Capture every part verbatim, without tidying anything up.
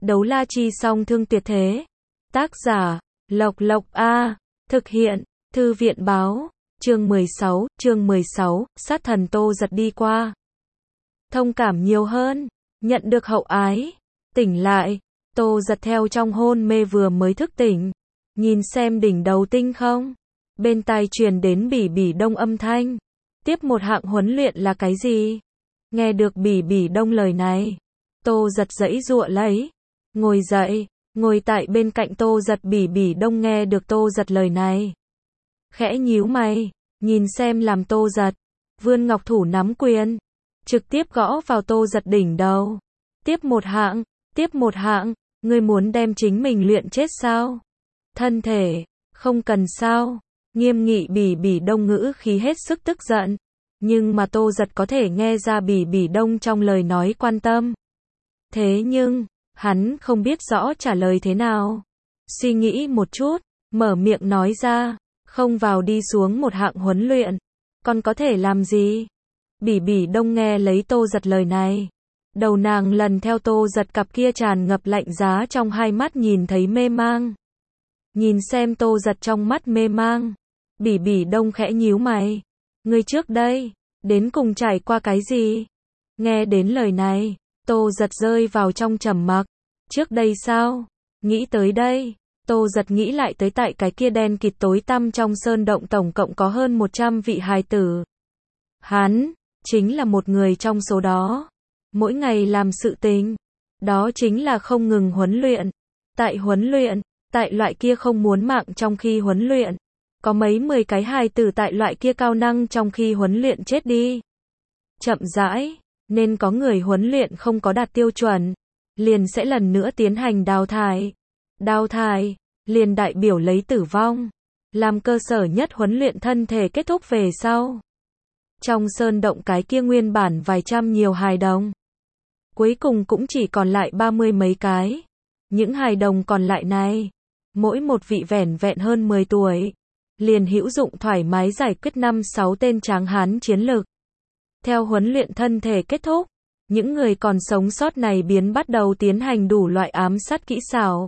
Đấu la chi song thương tuyệt thế. Tác giả, Lộc Lộc A. Thực hiện, Thư viện báo. Chương mười sáu, chương mười sáu, sát thần Tô Giật đi qua. Thông cảm nhiều hơn, nhận được hậu ái. Tỉnh lại, Tô Giật theo trong hôn mê vừa mới thức tỉnh. Nhìn xem đỉnh đầu tinh không. Bên tai truyền đến Bỉ Bỉ Đông âm thanh. Tiếp một hạng huấn luyện là cái gì? Nghe được Bỉ Bỉ Đông lời này. Tô Giật giãy giụa lấy. Ngồi dậy, ngồi tại bên cạnh Tô Giật. Bỉ Bỉ Đông nghe được Tô Giật lời này. Khẽ nhíu mày, nhìn xem làm Tô Giật. Vươn ngọc thủ nắm quyền. Trực tiếp gõ vào Tô Giật đỉnh đầu. Tiếp một hạng, tiếp một hạng, ngươi muốn đem chính mình luyện chết sao? Thân thể, không cần sao? Nghiêm nghị. Bỉ Bỉ Đông ngữ khí hết sức tức giận. Nhưng mà Tô Giật có thể nghe ra Bỉ Bỉ Đông trong lời nói quan tâm. Thế nhưng, hắn không biết rõ trả lời thế nào. Suy nghĩ một chút, mở miệng nói ra, không vào đi xuống một hạng huấn luyện, còn có thể làm gì? Bỉ Bỉ Đông nghe lấy Tô Giật lời này. Đầu nàng lần theo Tô Giật cặp kia tràn ngập lạnh giá trong hai mắt nhìn thấy mê mang. Nhìn xem Tô Giật trong mắt mê mang. Bỉ Bỉ Đông khẽ nhíu mày. Ngươi trước đây, đến cùng trải qua cái gì? Nghe đến lời này, Tô Giật rơi vào trong trầm mặc. Trước đây sao? Nghĩ tới đây, Tô Giật nghĩ lại tới tại cái kia đen kịt tối tăm trong sơn động tổng cộng có hơn một trăm vị hài tử. Hắn, chính là một người trong số đó. Mỗi ngày làm sự tình, đó chính là không ngừng huấn luyện. Tại huấn luyện, tại loại kia không muốn mạng trong khi huấn luyện. Có mấy mười cái hài tử tại loại kia cao năng trong khi huấn luyện chết đi. Chậm rãi, nên có người huấn luyện không có đạt tiêu chuẩn, liền sẽ lần nữa tiến hành đào thải. Đào thải, liền đại biểu lấy tử vong, làm cơ sở nhất huấn luyện thân thể kết thúc về sau. Trong sơn động cái kia nguyên bản vài trăm nhiều hài đồng, cuối cùng cũng chỉ còn lại ba mươi mấy cái. Những hài đồng còn lại này, mỗi một vị vẻn vẹn hơn mười tuổi, liền hữu dụng thoải mái giải quyết năm sáu tên tráng hán chiến lực. Theo huấn luyện thân thể kết thúc, những người còn sống sót này biến bắt đầu tiến hành đủ loại ám sát kỹ xảo.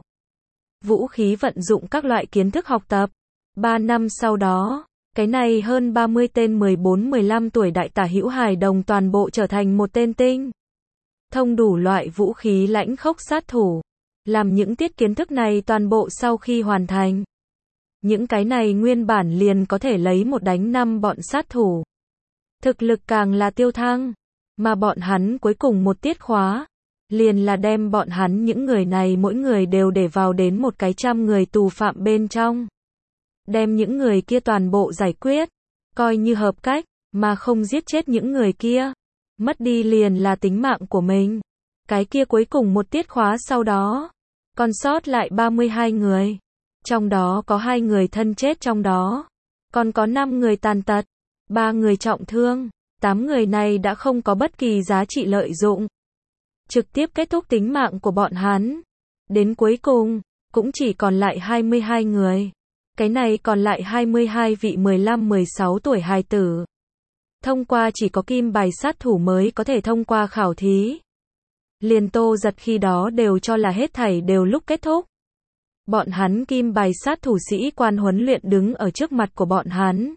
Vũ khí vận dụng các loại kiến thức học tập. Ba năm sau đó, cái này hơn ba mươi tên mười bốn mười lăm tuổi đại tả hữu hài đồng toàn bộ trở thành một tên tinh thông đủ loại vũ khí lãnh khốc sát thủ. Làm những tiết kiến thức này toàn bộ sau khi hoàn thành. Những cái này nguyên bản liền có thể lấy một đánh năm bọn sát thủ. Thực lực càng là tiêu thăng, mà bọn hắn cuối cùng một tiết khóa, liền là đem bọn hắn những người này mỗi người đều để vào đến một cái trăm người tù phạm bên trong. Đem những người kia toàn bộ giải quyết, coi như hợp cách, mà không giết chết những người kia. Mất đi liền là tính mạng của mình. Cái kia cuối cùng một tiết khóa sau đó, còn sót lại ba mươi hai người. Trong đó có hai người thân chết trong đó. Còn có năm người tàn tật, ba người trọng thương. tám người này đã không có bất kỳ giá trị lợi dụng. Trực tiếp kết thúc tính mạng của bọn hắn. Đến cuối cùng, cũng chỉ còn lại hai mươi hai người. Cái này còn lại hai mươi hai vị mười lăm mười sáu tuổi hài tử. Thông qua chỉ có kim bài sát thủ mới có thể thông qua khảo thí. Liền Tô Giật khi đó đều cho là hết thảy đều lúc kết thúc. Bọn hắn kim bài sát thủ sĩ quan huấn luyện đứng ở trước mặt của bọn hắn.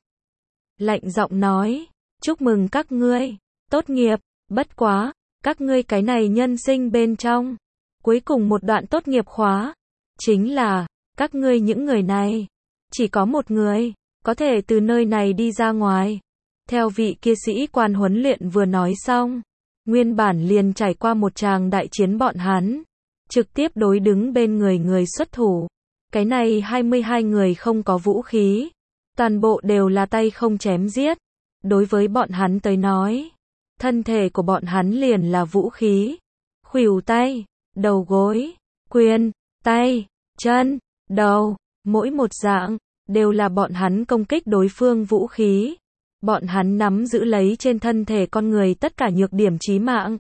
Lạnh giọng nói, chúc mừng các ngươi, tốt nghiệp, bất quá, các ngươi cái này nhân sinh bên trong. Cuối cùng một đoạn tốt nghiệp khóa, chính là, các ngươi những người này, chỉ có một người, có thể từ nơi này đi ra ngoài. Theo vị kia sĩ quan huấn luyện vừa nói xong, nguyên bản liền trải qua một tràng đại chiến bọn hắn. Trực tiếp đối đứng bên người người xuất thủ. Cái này hai mươi hai người không có vũ khí. Toàn bộ đều là tay không chém giết. Đối với bọn hắn tới nói, thân thể của bọn hắn liền là vũ khí. Khuỷu tay, đầu gối, quyền, tay, chân, đầu, mỗi một dạng, đều là bọn hắn công kích đối phương vũ khí. Bọn hắn nắm giữ lấy trên thân thể con người tất cả nhược điểm chí mạng.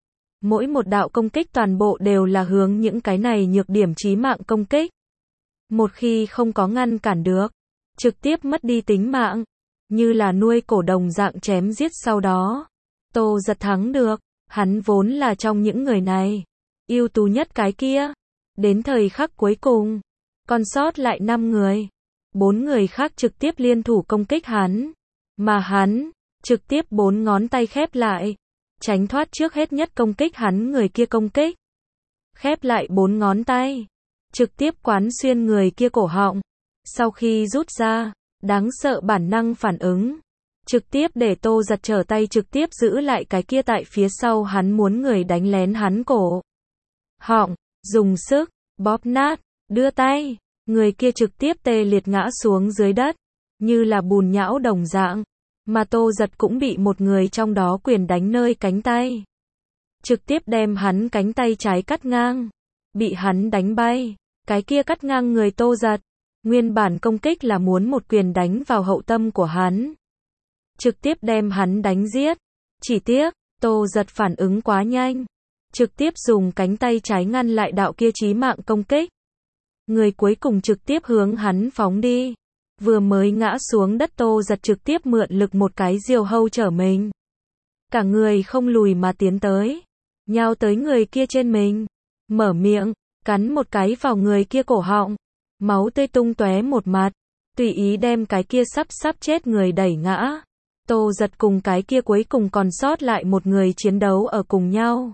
Mỗi một đạo công kích toàn bộ đều là hướng những cái này nhược điểm chí mạng công kích. Một khi không có ngăn cản được, trực tiếp mất đi tính mạng, như là nuôi cổ đồng dạng chém giết sau đó. Tô Giật thắng được, hắn vốn là trong những người này. ưu tú nhất cái kia. Đến thời khắc cuối cùng, còn sót lại năm người. Bốn người khác trực tiếp liên thủ công kích hắn. Mà hắn, trực tiếp bốn ngón tay khép lại. Tránh thoát trước hết nhất công kích hắn người kia công kích. Khép lại bốn ngón tay. Trực tiếp quán xuyên người kia cổ họng. Sau khi rút ra, đáng sợ bản năng phản ứng. Trực tiếp để Tô Giật trở tay trực tiếp giữ lại cái kia tại phía sau hắn muốn người đánh lén hắn cổ họng, dùng sức, bóp nát, đưa tay. Người kia trực tiếp tê liệt ngã xuống dưới đất, như là bùn nhão đồng dạng. Mà Tô Giật cũng bị một người trong đó quyền đánh nơi cánh tay. Trực tiếp đem hắn cánh tay trái cắt ngang. Bị hắn đánh bay. Cái kia cắt ngang người Tô Giật. Nguyên bản công kích là muốn một quyền đánh vào hậu tâm của hắn. Trực tiếp đem hắn đánh giết. Chỉ tiếc, Tô Giật phản ứng quá nhanh. Trực tiếp dùng cánh tay trái ngăn lại đạo kia chí mạng công kích. Người cuối cùng trực tiếp hướng hắn phóng đi. Vừa mới ngã xuống đất Tô Giật trực tiếp mượn lực một cái diều hâu trở mình. Cả người không lùi mà tiến tới. Nhào tới người kia trên mình. Mở miệng, cắn một cái vào người kia cổ họng. Máu tươi tung tóe một mặt. Tùy ý đem cái kia sắp sắp chết người đẩy ngã. Tô Giật cùng cái kia cuối cùng còn sót lại một người chiến đấu ở cùng nhau.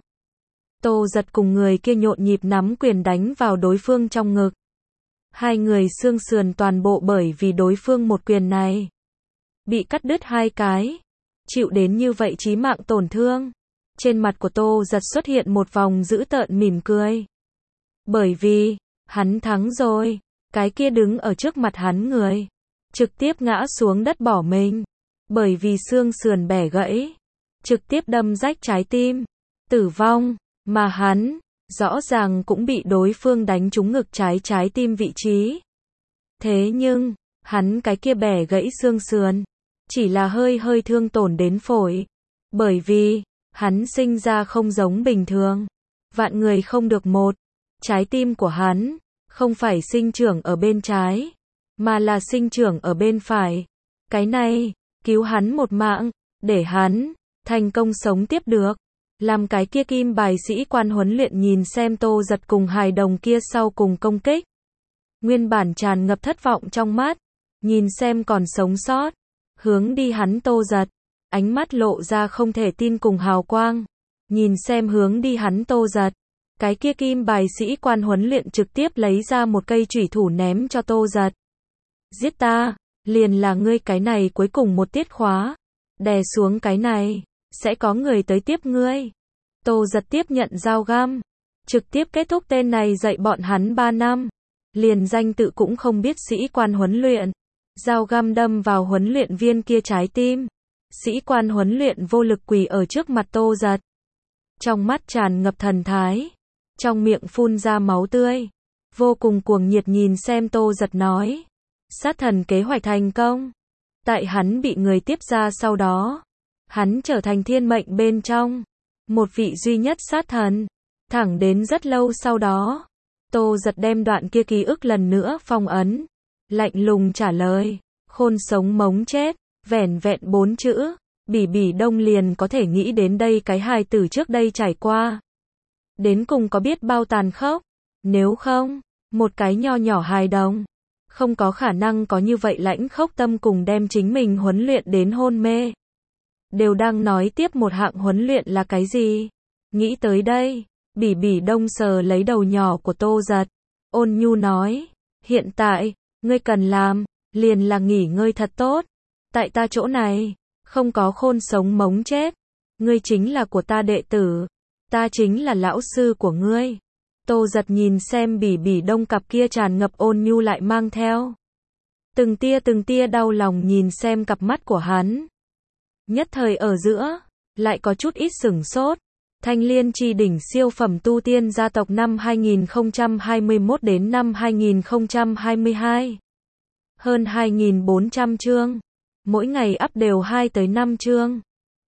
Tô Giật cùng người kia nhộn nhịp nắm quyền đánh vào đối phương trong ngực. Hai người xương sườn toàn bộ bởi vì đối phương một quyền này. Bị cắt đứt hai cái. Chịu đến như vậy chí mạng tổn thương. Trên mặt của Tô Giật xuất hiện một vòng dữ tợn mỉm cười. Bởi vì, hắn thắng rồi. Cái kia đứng ở trước mặt hắn người. Trực tiếp ngã xuống đất bỏ mình. Bởi vì xương sườn bẻ gãy. Trực tiếp đâm rách trái tim. Tử vong. Mà hắn, rõ ràng cũng bị đối phương đánh trúng ngực trái trái tim vị trí. Thế nhưng, hắn cái kia bẻ gãy xương sườn. Chỉ là hơi hơi thương tổn đến phổi. Bởi vì, hắn sinh ra không giống bình thường. Vạn người không được một. Trái tim của hắn, không phải sinh trưởng ở bên trái. Mà là sinh trưởng ở bên phải. Cái này, cứu hắn một mạng. Để hắn, thành công sống tiếp được. Làm cái kia kim bài sĩ quan huấn luyện nhìn xem Tô Giật cùng hài đồng kia sau cùng công kích. Nguyên bản tràn ngập thất vọng trong mắt. Nhìn xem còn sống sót. Hướng đi hắn Tô Giật. Ánh mắt lộ ra không thể tin cùng hào quang. Nhìn xem hướng đi hắn Tô Giật. Cái kia kim bài sĩ quan huấn luyện trực tiếp lấy ra một cây chủy thủ ném cho Tô Giật. Giết ta, liền là ngươi cái này cuối cùng một tiết khóa. Đè xuống cái này. Sẽ có người tới tiếp ngươi. Tô Giật tiếp nhận dao găm. Trực tiếp kết thúc tên này dạy bọn hắn ba năm. Liền danh tự cũng không biết sĩ quan huấn luyện. Dao găm đâm vào huấn luyện viên kia trái tim. Sĩ quan huấn luyện vô lực quỳ ở trước mặt Tô Giật. Trong mắt tràn ngập thần thái. Trong miệng phun ra máu tươi. Vô cùng cuồng nhiệt nhìn xem Tô Giật nói. Sát thần kế hoạch thành công. Tại hắn bị người tiếp ra sau đó. Hắn trở thành thiên mệnh bên trong. Một vị duy nhất sát thần. Thẳng đến rất lâu sau đó. Tô Giật đem đoạn kia ký ức lần nữa phong ấn. Lạnh lùng trả lời. Khôn sống mống chết. Vẻn vẹn bốn chữ. Bỉ Bỉ Đông liền có thể nghĩ đến đây cái hài tử trước đây trải qua. Đến cùng có biết bao tàn khốc. Nếu không, một cái nho nhỏ hài đồng. Không có khả năng có như vậy lãnh khốc tâm cùng đem chính mình huấn luyện đến hôn mê. Đều đang nói tiếp một hạng huấn luyện là cái gì? Nghĩ tới đây, Bỉ Bỉ Đông sờ lấy đầu nhỏ của Tô Giật. Ôn nhu nói, hiện tại, ngươi cần làm, liền là nghỉ ngơi thật tốt. Tại ta chỗ này, không có khôn sống mống chết. Ngươi chính là của ta đệ tử. Ta chính là lão sư của ngươi. Tô Giật nhìn xem Bỉ Bỉ Đông cặp kia tràn ngập ôn nhu lại mang theo. Từng tia từng tia đau lòng nhìn xem cặp mắt của hắn. Nhất thời ở giữa, lại có chút ít sửng sốt. Thanh Liên Chi đỉnh siêu phẩm tu tiên gia tộc năm hai nghìn không trăm hai mươi mốt đến năm hai nghìn không trăm hai mươi hai. Hơn hai nghìn bốn trăm chương. Mỗi ngày up đều hai tới năm chương.